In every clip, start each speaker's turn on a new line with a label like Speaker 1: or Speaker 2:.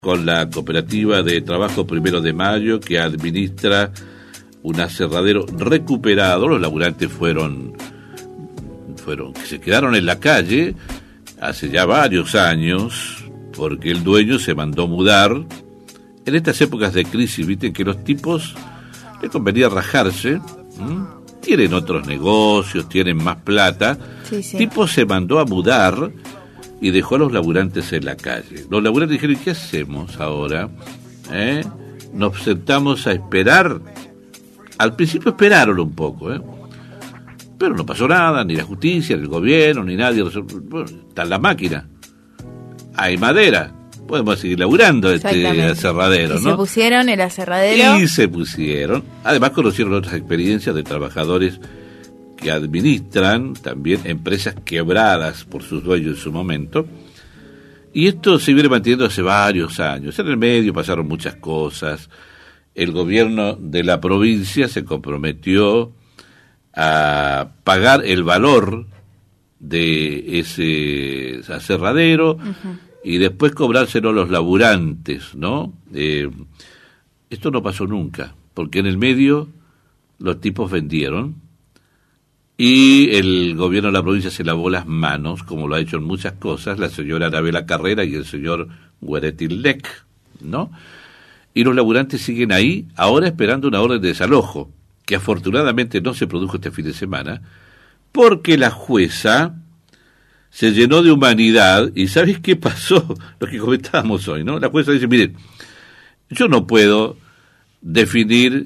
Speaker 1: Con la cooperativa de trabajo 1 de Mayo que administra un aserradero recuperado. Los laburantes fueron que se quedaron en la calle hace ya varios años porque el dueño se mandó mudar. En estas épocas de crisis, viste que los tipos les convenía rajarse, tienen otros negocios, tienen más plata.
Speaker 2: Sí.
Speaker 1: Tipo se mandó a mudar y dejó a los laburantes en la calle. Los laburantes dijeron, ¿qué hacemos ahora? Nos sentamos a esperar. Al principio esperaron un poco, pero no pasó nada, ni la justicia, ni el gobierno, ni nadie. Bueno, está en la máquina. Hay madera. Podemos seguir laburando este aserradero, ¿no?
Speaker 2: Se pusieron el aserradero.
Speaker 1: Y se pusieron. Además conocieron otras experiencias de trabajadores que administran también empresas quebradas por sus dueños en su momento. Y esto se viene manteniendo hace varios años. En el medio pasaron muchas cosas. El gobierno de la provincia se comprometió a pagar el valor de ese aserradero y después cobrárselo a los laburantes, ¿no? Esto no pasó nunca, porque en el medio los tipos vendieron y el gobierno de la provincia se lavó las manos, como lo ha hecho en muchas cosas, la señora Arabela Carrera y el señor Gueretilec, ¿no? Y los laburantes siguen ahí, ahora esperando una orden de desalojo, que afortunadamente no se produjo este fin de semana, porque la jueza se llenó de humanidad, y ¿sabes qué pasó? Lo que comentábamos hoy, ¿no? La jueza dice, miren, yo no puedo definir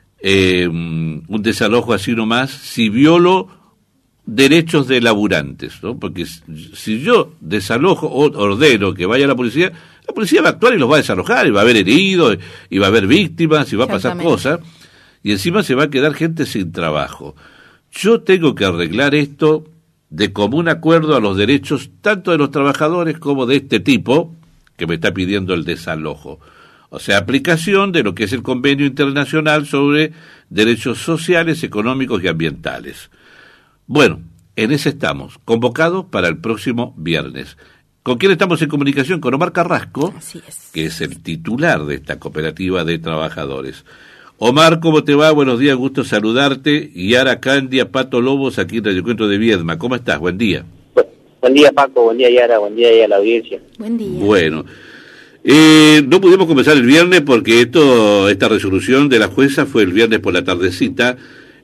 Speaker 1: un desalojo así nomás si violo derechos de laburantes, ¿no? Porque si yo desalojo o ordeno que vaya la policía va a actuar y los va a desalojar, y va a haber heridos, y va a haber víctimas, y va a pasar cosas, y encima se va a quedar gente sin trabajo. Yo tengo que arreglar esto de común acuerdo a los derechos tanto de los trabajadores como de este tipo que me está pidiendo el desalojo. O sea, aplicación de lo que es el Convenio Internacional sobre Derechos Sociales, Económicos y Ambientales. Bueno, en ese estamos, convocados para el próximo viernes. ¿Con quién estamos en comunicación? Con Omar Carrasco, que es el titular de esta cooperativa de trabajadores. Omar, ¿cómo te va? Buenos días, gusto saludarte. Yara Candia, Pato Lobos, aquí en Radio Encuentro de Viedma. ¿Cómo estás? Buen día.
Speaker 3: Buen día, Paco. Buen día, Yara. Buen día a la audiencia.
Speaker 2: Buen día.
Speaker 1: Bueno, no pudimos comenzar el viernes porque esta resolución de la jueza fue el viernes por la tardecita.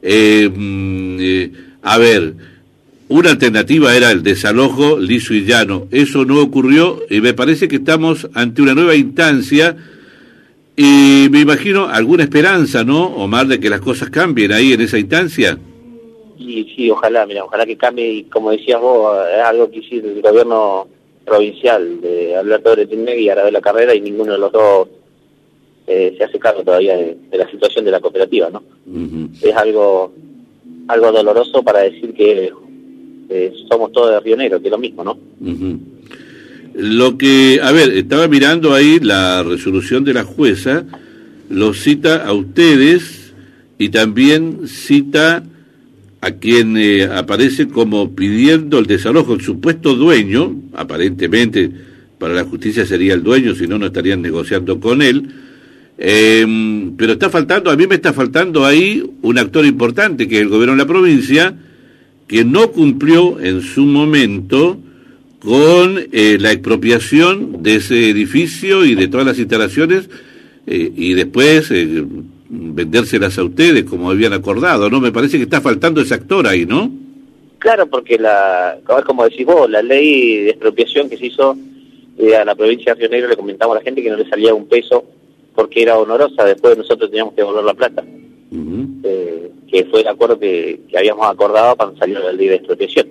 Speaker 1: A ver, una alternativa era el desalojo liso y llano. Eso no ocurrió y me parece que estamos ante una nueva instancia y me imagino alguna esperanza, ¿no, Omar, de que las cosas cambien ahí en esa instancia?
Speaker 3: Y sí, ojalá que cambie, y como decías vos, es algo que hizo el gobierno provincial de Alberto Gueretilec y Arabela Carrera, y ninguno de los dos se hace cargo todavía de la situación de la cooperativa, ¿no? Es algo doloroso para decir que somos todos de Río Negro, que es lo mismo, ¿no?
Speaker 1: Lo que, a ver, estaba mirando ahí la resolución de la jueza, lo cita a ustedes y también cita a quien aparece como pidiendo el desalojo, el supuesto dueño, aparentemente para la justicia sería el dueño, si no, no estarían negociando con él, pero a mí me está faltando ahí un actor importante, que es el gobierno de la provincia, que no cumplió en su momento con la expropiación de ese edificio y de todas las instalaciones y después vendérselas a ustedes como habían acordado, ¿no? Me parece que está faltando ese actor ahí, ¿no? Claro,
Speaker 3: porque como decís vos, la ley de expropiación que se hizo a la provincia de Río Negro, le comentamos a la gente que no le salía un peso porque era honorosa, después nosotros teníamos que devolver la plata, que fue el acuerdo que habíamos acordado cuando salió la ley de expropiación.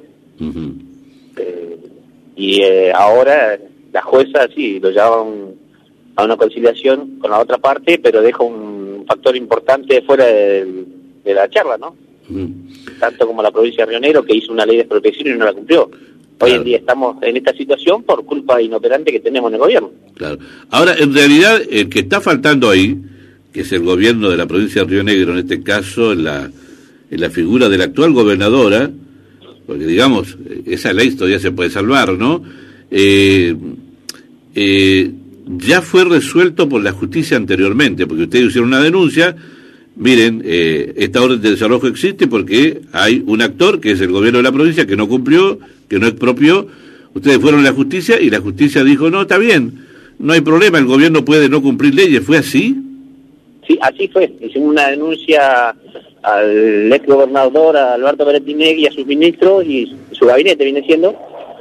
Speaker 3: Ahora la jueza sí lo lleva a una conciliación con la otra parte, pero deja un factor importante fuera de la charla, ¿no? Tanto como la provincia de Río Negro, que hizo una ley de expropiación y no la cumplió. Hoy en día estamos en esta situación por culpa inoperante que tenemos en el gobierno. Claro. Ahora, en realidad, el que está faltando ahí, que es el gobierno de la provincia de Río Negro, en este caso, en la figura de la actual gobernadora, porque digamos, esa ley todavía se puede salvar, ¿no?
Speaker 1: ya fue resuelto por la justicia anteriormente, porque ustedes hicieron una denuncia. Miren, esta orden de desalojo existe porque hay un actor, que es el gobierno de la provincia, que no cumplió, que no expropió. Ustedes fueron a la justicia y la justicia dijo, no, está bien, no hay problema, el gobierno puede no cumplir leyes. ¿Fue así?
Speaker 3: Sí, así fue. Hicimos una denuncia al ex gobernador, a Alberto Beretinegui, y a sus ministros y su gabinete viene siendo.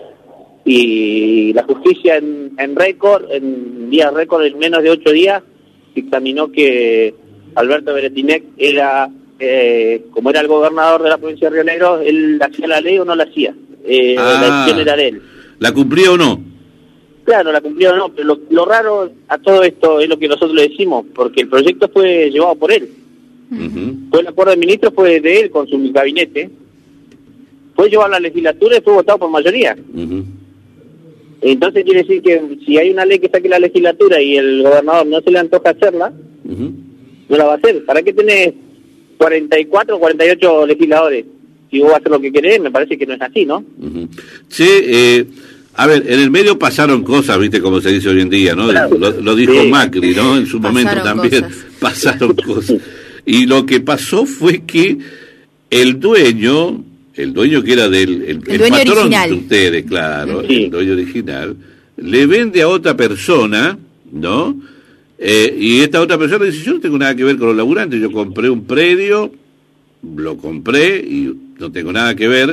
Speaker 3: Y la justicia en récord, en día récord, en menos de 8 días, dictaminó que Alberto Beretinegui era, como era el gobernador de la provincia de Río Negro, él hacía la ley o no la hacía. La decisión era de él.
Speaker 1: ¿La cumplía o no?
Speaker 3: Claro, la cumplió o no, pero lo raro a todo esto es lo que nosotros le decimos, porque el proyecto fue llevado por él. Fue el acuerdo de ministros, fue de él con su gabinete. Fue llevado a la legislatura y fue votado por mayoría. Entonces quiere decir que si hay una ley que saque la legislatura y el gobernador no se le antoja hacerla, no la va a hacer. ¿Para qué tenés 44 o 48 legisladores? Si vos vas a hacer lo que querés, me parece que no es así, ¿no?
Speaker 1: Sí, a ver, en el medio pasaron cosas, ¿viste? Como se dice hoy en día, ¿no? Claro. Lo dijo sí. Macri, ¿no? En su momento también pasaron cosas. Y lo que pasó fue que el dueño que era el
Speaker 2: dueño
Speaker 1: patrón
Speaker 2: original
Speaker 1: de ustedes, claro, sí. El dueño original, le vende a otra persona, ¿no? Y esta otra persona dice, yo no tengo nada que ver con los laburantes, yo compré un predio, lo compré y no tengo nada que ver.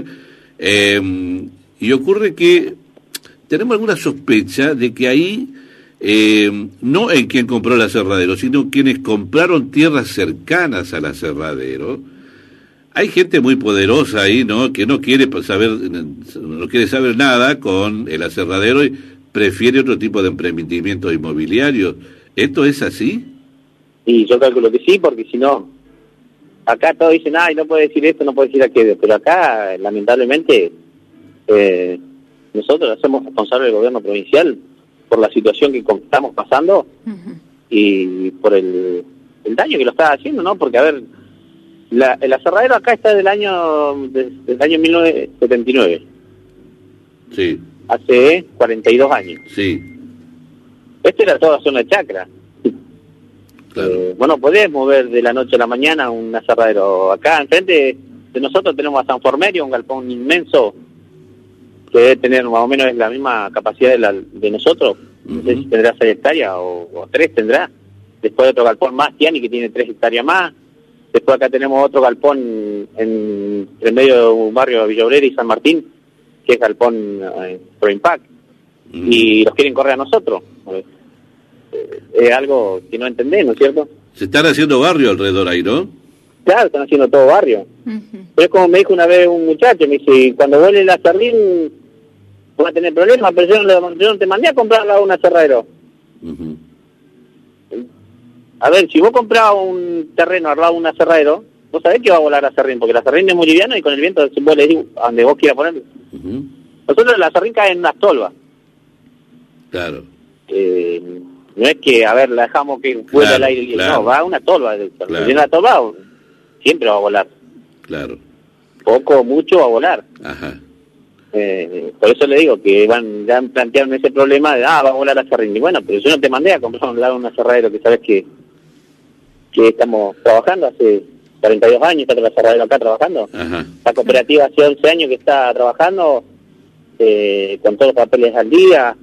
Speaker 1: Y ocurre que tenemos alguna sospecha de que ahí, no en quien compró el aserradero, sino quienes compraron tierras cercanas al aserradero. Hay gente muy poderosa ahí, ¿no? Que no quiere saber nada con el aserradero y prefiere otro tipo de emprendimientos inmobiliarios. ¿Esto es así?
Speaker 3: Y yo calculo que sí, porque si no, acá todos dicen, ay, no puede decir esto, no puede decir aquello, pero acá, lamentablemente, nosotros hacemos responsable del gobierno provincial por la situación que estamos pasando y por el daño que lo está haciendo, ¿no? Porque, a ver, el aserradero acá está del año 1979.
Speaker 1: Sí.
Speaker 3: Hace 42 años.
Speaker 1: Sí.
Speaker 3: Esto era toda zona de chacra.
Speaker 1: Claro.
Speaker 3: Bueno, podés mover de la noche a la mañana un aserradero. Acá enfrente de nosotros tenemos a San Formerio, un galpón inmenso que debe tener más o menos la misma capacidad de nosotros. No sé si tendrá 6 hectáreas o 3 tendrá. Después otro galpón más, Tiani, que tiene 3 hectáreas más. Después acá tenemos otro galpón en medio de un barrio de Villa Obrera y San Martín, que es galpón Pro Impact. Y los quieren correr a nosotros. Es algo que no entendés, ¿no es cierto?
Speaker 1: Se están haciendo barrio alrededor ahí, ¿no?
Speaker 3: Claro, están haciendo todo barrio. Pero es como me dijo una vez un muchacho, me dice, cuando vuele el aserrín vas a tener problemas, pero yo no te mandé a comprar un aserradero. A ver, si vos comprás un terreno al lado de un aserradero, vos sabés que va a volar aserrín, porque el aserrín es muy liviano y con el viento vos le digo a donde vos quieras ponerlo. Nosotros el aserrín cae en unas tolvas.
Speaker 1: Claro.
Speaker 3: No es que, a ver, la dejamos que vuele al aire, no, va a una tolva. Si una tolva, siempre va a volar.
Speaker 1: Claro.
Speaker 3: Poco o mucho va a volar.
Speaker 1: Ajá.
Speaker 3: Por eso le digo que ya plantearon ese problema de, va a volar aserrín. Y bueno, pero yo no te mandé a comprar un aserradero que sabes que estamos trabajando hace 42 años, está el aserradero acá trabajando.
Speaker 1: Ajá.
Speaker 3: La cooperativa hace 11 años que está trabajando, con todos los papeles al día,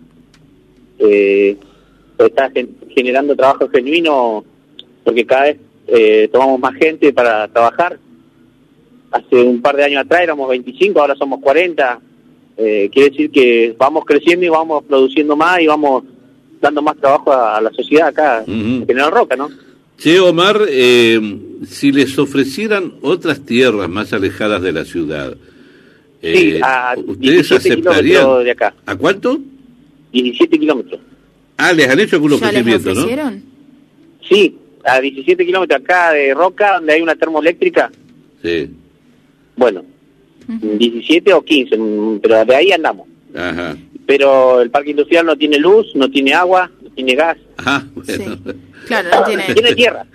Speaker 3: está generando trabajo genuino, porque cada vez tomamos más gente para trabajar. Hace un par de años atrás éramos 25, ahora somos 40. Quiere decir que vamos creciendo y vamos produciendo más y vamos dando más trabajo a la sociedad acá en General Roca, ¿no?
Speaker 1: Che, Omar, si les ofrecieran otras tierras más alejadas de la ciudad,
Speaker 3: sí, a
Speaker 1: ¿ustedes aceptarían?
Speaker 3: De acá.
Speaker 1: ¿A cuánto?
Speaker 3: 17 kilómetros.
Speaker 1: ¿Les han hecho algún ofrecimiento,
Speaker 2: no?
Speaker 3: Sí, a 17 kilómetros acá de Roca, donde hay una termoeléctrica.
Speaker 1: Sí.
Speaker 3: Bueno, 17 o 15, pero de ahí andamos.
Speaker 1: Ajá.
Speaker 3: Pero el parque industrial no tiene luz, no tiene agua, no tiene gas.
Speaker 1: Ajá, bueno.
Speaker 2: Sí. Claro, no tiene...
Speaker 3: Tiene tierra.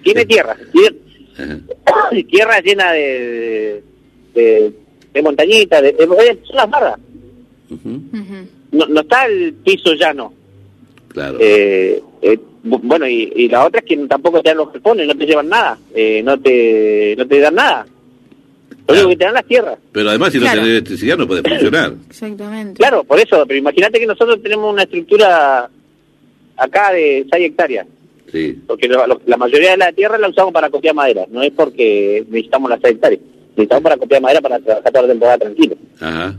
Speaker 3: Tierra llena de montañitas, son las barras. No está el piso llano.
Speaker 1: Claro.
Speaker 3: Bueno, y la otra es que tampoco te dan los galpones, no te llevan nada, no te dan nada. Lo único que te dan las tierras.
Speaker 1: Pero además, si no tenés electricidad, no puede funcionar.
Speaker 2: Exactamente.
Speaker 3: Claro, por eso, pero imagínate que nosotros tenemos una estructura acá de 6 hectáreas.
Speaker 1: Sí.
Speaker 3: Porque la mayoría de la tierra la usamos para copiar madera, no es porque necesitamos las 6 hectáreas, necesitamos para copiar madera para trabajar toda la temporada tranquilo.
Speaker 1: Ajá.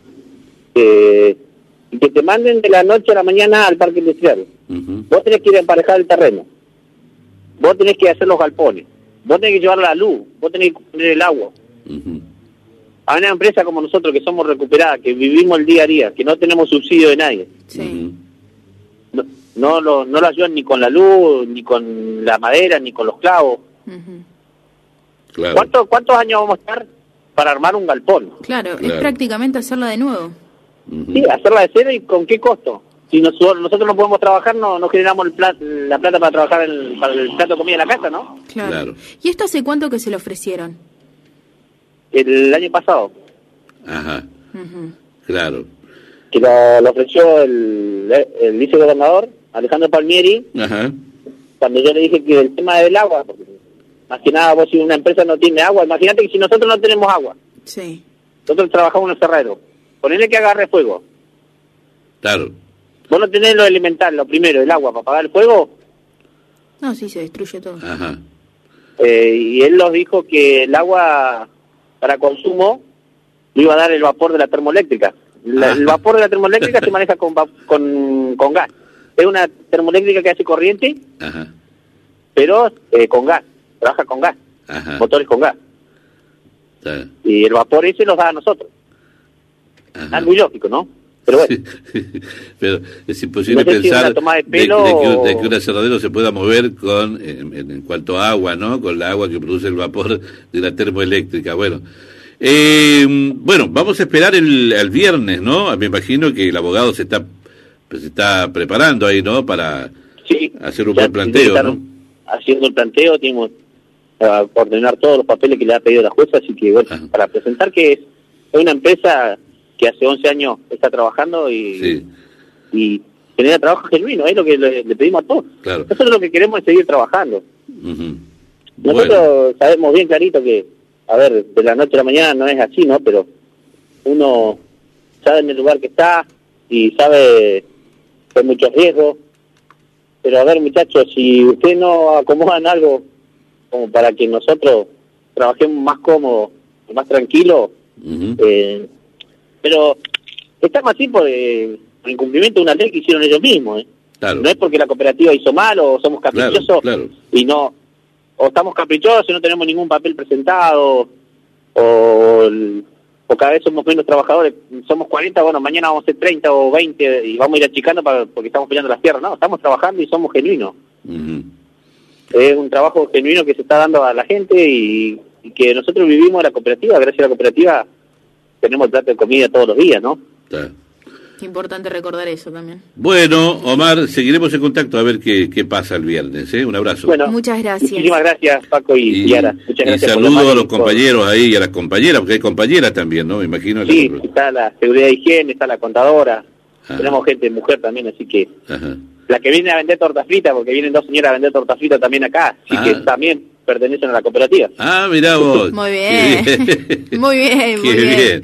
Speaker 3: Y que te manden de la noche a la mañana al parque industrial. Vos tenés que ir a emparejar el terreno, vos tenés que hacer los galpones, vos tenés que llevar la luz, vos tenés que poner el agua. A una empresa como nosotros que somos recuperadas, que vivimos el día a día, que no tenemos subsidio de nadie,
Speaker 2: Sí.
Speaker 3: no lo ayudan ni con la luz, ni con la madera, ni con los clavos.
Speaker 1: Claro.
Speaker 3: ¿Cuántos años vamos a estar para armar un galpón?
Speaker 2: Claro, es prácticamente hacerla de nuevo.
Speaker 3: Sí, hacerla de cero. ¿Y con qué costo? Si nosotros no podemos trabajar, no generamos la plata para trabajar para el plato de comida de la casa, ¿no?
Speaker 2: Claro. ¿Y esto hace cuánto que se lo ofrecieron?
Speaker 3: El año pasado.
Speaker 1: Ajá. Claro.
Speaker 3: Que lo ofreció el vicegobernador, Alejandro Palmieri.
Speaker 1: Ajá.
Speaker 3: Cuando yo le dije que el tema del agua, porque más que nada vos si una empresa no tiene agua, imagínate que si nosotros no tenemos agua,
Speaker 2: Sí.
Speaker 3: nosotros trabajamos en un cerrero, ponele que agarre fuego.
Speaker 1: Claro.
Speaker 3: Vos no tenés lo elemental, lo primero, el agua para apagar el fuego.
Speaker 2: No, sí, se destruye todo.
Speaker 1: Ajá.
Speaker 3: Y él nos dijo que el agua para consumo lo iba a dar el vapor de la termoeléctrica. El vapor de la termoeléctrica se maneja con gas. Es una termoeléctrica que hace corriente,
Speaker 1: Ajá.
Speaker 3: pero con gas, trabaja con gas,
Speaker 1: Ajá.
Speaker 3: motores con gas.
Speaker 1: Está.
Speaker 3: Y el vapor ese nos da a nosotros.
Speaker 1: Ajá.
Speaker 3: Algo ilógico, ¿no? Pero bueno.
Speaker 1: Pero es imposible
Speaker 3: No sé si
Speaker 1: pensar
Speaker 3: una toma de pelo
Speaker 1: de que un aserradero se pueda mover con en cuanto a agua, ¿no? Con la agua que produce el vapor de la termoeléctrica. Bueno, vamos a esperar el viernes, ¿no? Me imagino que el abogado se está preparando ahí, ¿no? Para hacer un buen planteo, ¿no?
Speaker 3: Haciendo el planteo, tenemos que ordenar todos los papeles que le ha pedido la jueza, así que bueno, para presentar que es una empresa que hace 11 años está trabajando y genera trabajo genuino, es lo que le pedimos a todos.
Speaker 1: Claro.
Speaker 3: Nosotros lo que queremos es seguir trabajando. Nosotros sabemos bien clarito que, a ver, de la noche a la mañana no es así, ¿no? Pero uno sabe en el lugar que está y sabe que hay muchos riesgos. Pero a ver, muchachos, si ustedes no acomodan algo como para que nosotros trabajemos más cómodo y más tranquilo, pero estamos así por incumplimiento de una ley que hicieron ellos mismos,
Speaker 1: Claro.
Speaker 3: No es porque la cooperativa hizo mal o somos caprichosos,
Speaker 1: claro.
Speaker 3: Y no, o estamos caprichosos y no tenemos ningún papel presentado, o cada vez somos menos trabajadores, somos 40, bueno, mañana vamos a ser 30 o 20 y vamos a ir achicando porque estamos peleando las tierras, no, estamos trabajando y somos genuinos. Es un trabajo genuino que se está dando a la gente y que nosotros vivimos la cooperativa, gracias a la cooperativa tenemos el plato de comida todos los días, ¿no?
Speaker 1: Está.
Speaker 2: Qué importante recordar eso también.
Speaker 1: Bueno, Omar, seguiremos en contacto a ver qué pasa el viernes, ¿eh? Un abrazo.
Speaker 3: Bueno,
Speaker 2: muchas gracias.
Speaker 3: Muchísimas gracias, Paco y Yara. Muchas gracias.
Speaker 1: Saludo a los compañeros ahí y a las compañeras, porque hay compañeras también, ¿no? Me imagino.
Speaker 3: Sí, está la seguridad de higiene, está la contadora, tenemos gente mujer también, así que la que viene a vender torta frita, porque vienen 2 señoras a vender torta frita también acá, así que también pertenecen a la cooperativa.
Speaker 1: Mirá vos.
Speaker 2: Muy bien. Muy bien, muy bien.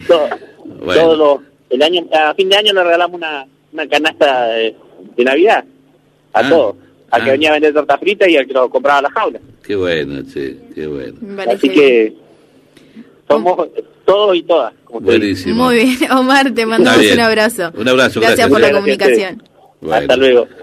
Speaker 3: A fin de año le regalamos una canasta de Navidad a todos, al que venía a vender torta frita y al que lo compraba a la jaula.
Speaker 1: Qué bueno, sí, qué bueno.
Speaker 3: Así que somos todos y todas.
Speaker 1: Buenísimo.
Speaker 2: Muy bien, Omar, te mandamos un abrazo.
Speaker 1: Un abrazo,
Speaker 2: gracias por la comunicación.
Speaker 3: Bueno. Hasta luego.